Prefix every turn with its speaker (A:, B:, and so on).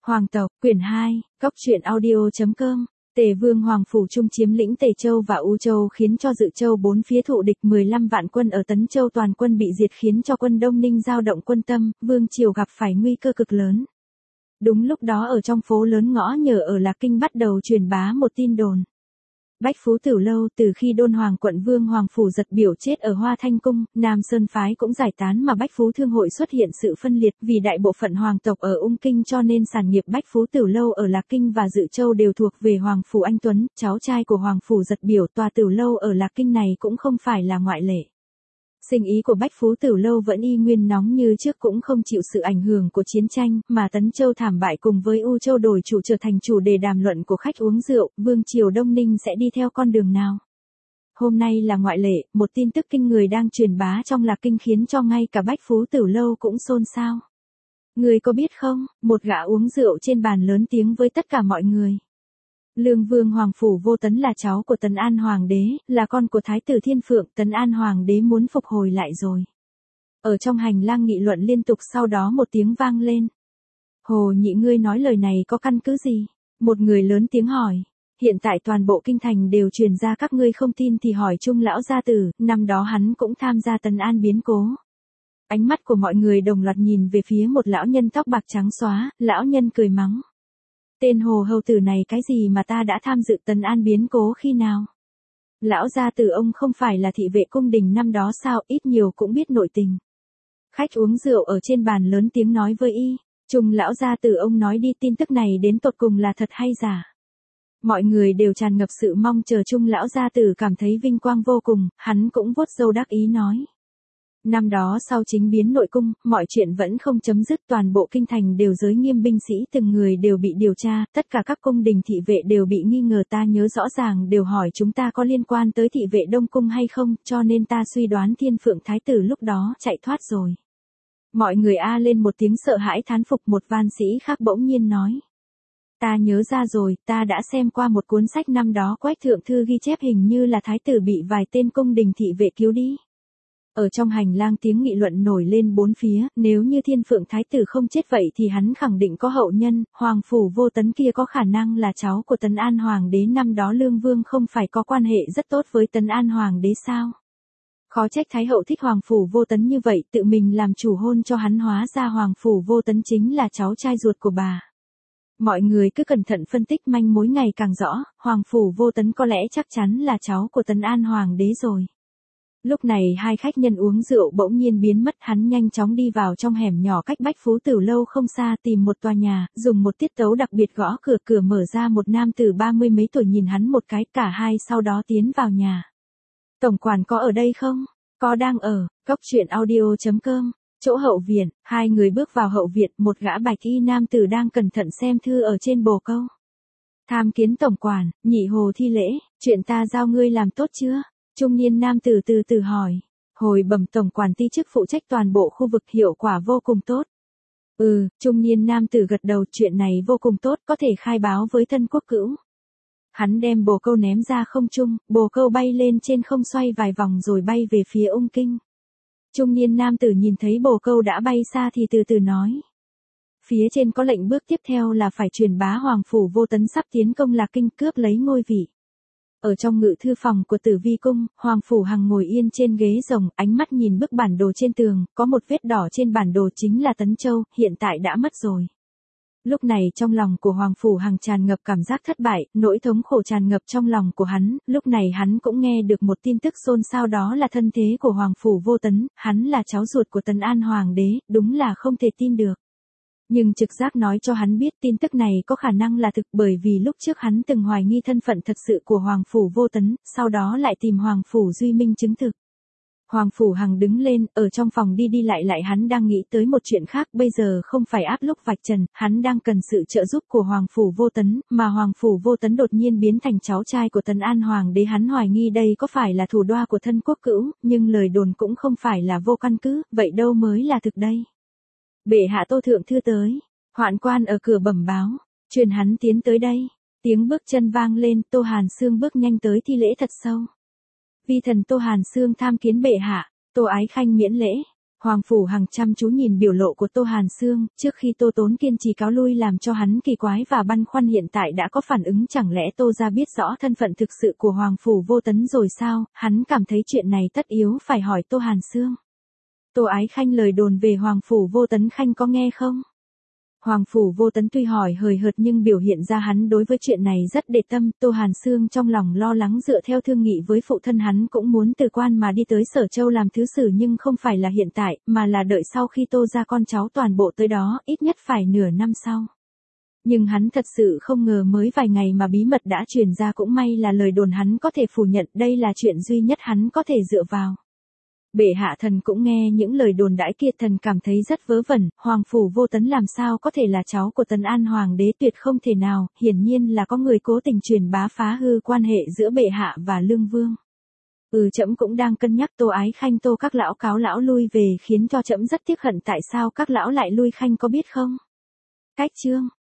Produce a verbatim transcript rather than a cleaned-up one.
A: Hoàng tộc, quyển hai, Cóc truyện audio.com. Tề Vương Hoàng phủ trung chiếm lĩnh Tề Châu và U Châu khiến cho Dự Châu bốn phía thụ địch, mười lăm vạn quân ở Tấn Châu toàn quân bị diệt khiến cho quân Đông Ninh dao động quân tâm, vương triều gặp phải nguy cơ cực lớn. Đúng lúc đó ở trong phố lớn ngõ nhờ ở Lạc Kinh bắt đầu truyền bá một tin đồn. Bách Phú Tử Lâu từ khi Đôn Hoàng quận Vương Hoàng phủ giật biểu chết ở Hoa Thanh Cung, Nam Sơn phái cũng giải tán mà Bách Phú Thương hội xuất hiện sự phân liệt vì đại bộ phận hoàng tộc ở Ung Kinh cho nên sản nghiệp Bách Phú Tử Lâu ở Lạc Kinh và Dự Châu đều thuộc về Hoàng phủ Anh Tuấn, cháu trai của Hoàng phủ giật biểu. Tòa Tử Lâu ở Lạc Kinh này cũng không phải là ngoại lệ. Sinh ý của Bách Phú Tử Lâu vẫn y nguyên nóng như trước, cũng không chịu sự ảnh hưởng của chiến tranh, mà Tấn Châu thảm bại cùng với U Châu đổi chủ trở thành chủ đề đàm luận của khách uống rượu, vương triều Đông Ninh sẽ đi theo con đường nào. Hôm nay là ngoại lệ, một tin tức kinh người đang truyền bá trong Lạc Kinh khiến cho ngay cả Bách Phú Tử Lâu cũng xôn xao. Người có biết không, một gã uống rượu trên bàn lớn tiếng với tất cả mọi người. Lương Vương Hoàng phủ Vô Tấn là cháu của Tấn An Hoàng đế, là con của Thái tử Thiên Phượng, Tấn An Hoàng đế muốn phục hồi lại rồi. Ở trong hành lang nghị luận liên tục, sau đó một tiếng vang lên. Hồ Nhị, ngươi nói lời này có căn cứ gì? Một người lớn tiếng hỏi. Hiện tại toàn bộ kinh thành đều truyền ra, các ngươi không tin thì hỏi Trung lão gia tử, năm đó hắn cũng tham gia Tấn An biến cố. Ánh mắt của mọi người đồng loạt nhìn về phía một lão nhân tóc bạc trắng xóa, lão nhân cười mắng. Tên hồ hầu tử này cái gì mà ta đã tham dự Tấn An biến cố khi nào? Lão gia tử ông không phải là thị vệ cung đình năm đó sao, ít nhiều cũng biết nội tình. Khách uống rượu ở trên bàn lớn tiếng nói với y, Trung lão gia tử ông nói đi, tin tức này đến tột cùng là thật hay giả? Mọi người đều tràn ngập sự mong chờ. Trung lão gia tử cảm thấy vinh quang vô cùng, hắn cũng vuốt râu đắc ý nói. Năm đó sau chính biến nội cung, mọi chuyện vẫn không chấm dứt, toàn bộ kinh thành đều giới nghiêm binh sĩ, từng người đều bị điều tra, tất cả các cung đình thị vệ đều bị nghi ngờ, ta nhớ rõ ràng đều hỏi chúng ta có liên quan tới thị vệ Đông Cung hay không, cho nên ta suy đoán Thiên Phượng Thái tử lúc đó chạy thoát rồi. Mọi người a lên một tiếng sợ hãi thán phục. Một văn sĩ khác bỗng nhiên nói. Ta nhớ ra rồi, ta đã xem qua một cuốn sách năm đó Quách thượng thư ghi chép, hình như là thái tử bị vài tên cung đình thị vệ cứu đi. Ở trong hành lang tiếng nghị luận nổi lên bốn phía, nếu như Thiên Phượng Thái tử không chết vậy thì hắn khẳng định có hậu nhân, Hoàng phủ Vô Tấn kia có khả năng là cháu của Tấn An Hoàng đế, năm đó Lương Vương không phải có quan hệ rất tốt với Tấn An Hoàng đế sao? Khó trách Thái hậu thích Hoàng phủ Vô Tấn như vậy, tự mình làm chủ hôn cho hắn, hóa ra Hoàng phủ Vô Tấn chính là cháu trai ruột của bà. Mọi người cứ cẩn thận phân tích, manh mối ngày càng rõ, Hoàng phủ Vô Tấn có lẽ chắc chắn là cháu của Tấn An Hoàng đế rồi. Lúc này hai khách nhân uống rượu bỗng nhiên biến mất, hắn nhanh chóng đi vào trong hẻm nhỏ cách Bách Phú Tử Lâu không xa, tìm một tòa nhà, dùng một tiết tấu đặc biệt gõ cửa, cửa mở ra, một nam tử ba mươi mấy tuổi nhìn hắn một cái, cả hai sau đó tiến vào nhà. Tổng quản có ở đây không? Có, đang ở. Cóc truyện audio.com. Chỗ hậu viện, hai người bước vào hậu viện, một gã bạch y nam tử đang cẩn thận xem thư ở trên bồ câu. Tham kiến tổng quản, Nhị hồ thi lễ, chuyện ta giao ngươi làm tốt chưa? Trung niên nam tử từ từ hỏi. Hồi bẩm tổng quản, ti chức phụ trách toàn bộ khu vực, hiệu quả vô cùng tốt. Ừ, trung niên nam tử gật đầu, chuyện này vô cùng tốt, có thể khai báo với thân quốc cữu. Hắn đem bồ câu ném ra không trung, bồ câu bay lên trên không xoay vài vòng rồi bay về phía Ung Kinh. Trung niên nam tử nhìn thấy bồ câu đã bay xa thì từ từ nói. Phía trên có lệnh, bước tiếp theo là phải truyền bá Hoàng phủ Vô Tấn sắp tiến công Lạc Kinh, cướp lấy ngôi vị. Ở trong ngự thư phòng của Tử Vi cung, Hoàng phủ Hằng ngồi yên trên ghế rồng, ánh mắt nhìn bức bản đồ trên tường, có một vết đỏ trên bản đồ chính là Tấn Châu, hiện tại đã mất rồi. Lúc này trong lòng của Hoàng phủ Hằng tràn ngập cảm giác thất bại, nỗi thống khổ tràn ngập trong lòng của hắn, lúc này hắn cũng nghe được một tin tức xôn xao, đó là thân thế của Hoàng phủ Vô Tấn, hắn là cháu ruột của Tấn An Hoàng đế, đúng là không thể tin được. Nhưng trực giác nói cho hắn biết tin tức này có khả năng là thực, bởi vì lúc trước hắn từng hoài nghi thân phận thật sự của Hoàng phủ Vô Tấn, sau đó lại tìm Hoàng phủ Duy Minh chứng thực. Hoàng phủ Hằng đứng lên, ở trong phòng đi đi lại lại, hắn đang nghĩ tới một chuyện khác, bây giờ không phải áp lúc vạch trần, hắn đang cần sự trợ giúp của Hoàng phủ Vô Tấn, mà Hoàng phủ Vô Tấn đột nhiên biến thành cháu trai của Tấn An Hoàng đế, hắn hoài nghi đây có phải là thủ đoa của thân quốc cữu, nhưng lời đồn cũng không phải là vô căn cứ, vậy đâu mới là thực đây? Bệ hạ, Tô thượng thư tới. Hoạn quan ở cửa bẩm báo, truyền hắn tiến tới đây. Tiếng bước chân vang lên, Tô Hàn Sương bước nhanh tới thi lễ thật sâu. Vi thần Tô Hàn Sương tham kiến bệ hạ. Tô Ái Khanh miễn lễ. Hoàng Phủ Hằng chăm chú nhìn biểu lộ của Tô Hàn Sương, trước khi Tô Tốn kiên trì cáo lui làm cho hắn kỳ quái và băn khoăn hiện tại đã có phản ứng, chẳng lẽ Tô gia biết rõ thân phận thực sự của Hoàng Phủ Vô Tấn rồi sao, hắn cảm thấy chuyện này tất yếu phải hỏi Tô Hàn Sương. Tô Ái Khanh lời đồn về Hoàng Phủ Vô Tấn Khanh có nghe không? Hoàng Phủ Vô Tấn tuy hỏi hời hợt nhưng biểu hiện ra hắn đối với chuyện này rất để tâm, Tô Hàn Sương trong lòng lo lắng dựa theo thương nghị với phụ thân hắn cũng muốn từ quan mà đi tới Sở Châu làm thứ sử nhưng không phải là hiện tại, mà là đợi sau khi Tô gia con cháu toàn bộ tới đó, ít nhất phải nửa năm sau. Nhưng hắn thật sự không ngờ mới vài ngày mà bí mật đã truyền ra, cũng may là lời đồn hắn có thể phủ nhận, đây là chuyện duy nhất hắn có thể dựa vào. Bệ hạ thần cũng nghe những lời đồn đãi kia, thần cảm thấy rất vớ vẩn, Hoàng Phủ Vô Tấn làm sao có thể là cháu của Tấn An Hoàng đế, tuyệt không thể nào, hiển nhiên là có người cố tình truyền bá phá hư quan hệ giữa bệ hạ và Lương Vương. Ừ, trẫm cũng đang cân nhắc. Tô Ái Khanh Tô các lão cáo lão lui về khiến cho trẫm rất tiếc hận, tại sao các lão lại lui Khanh có biết không? Cách chương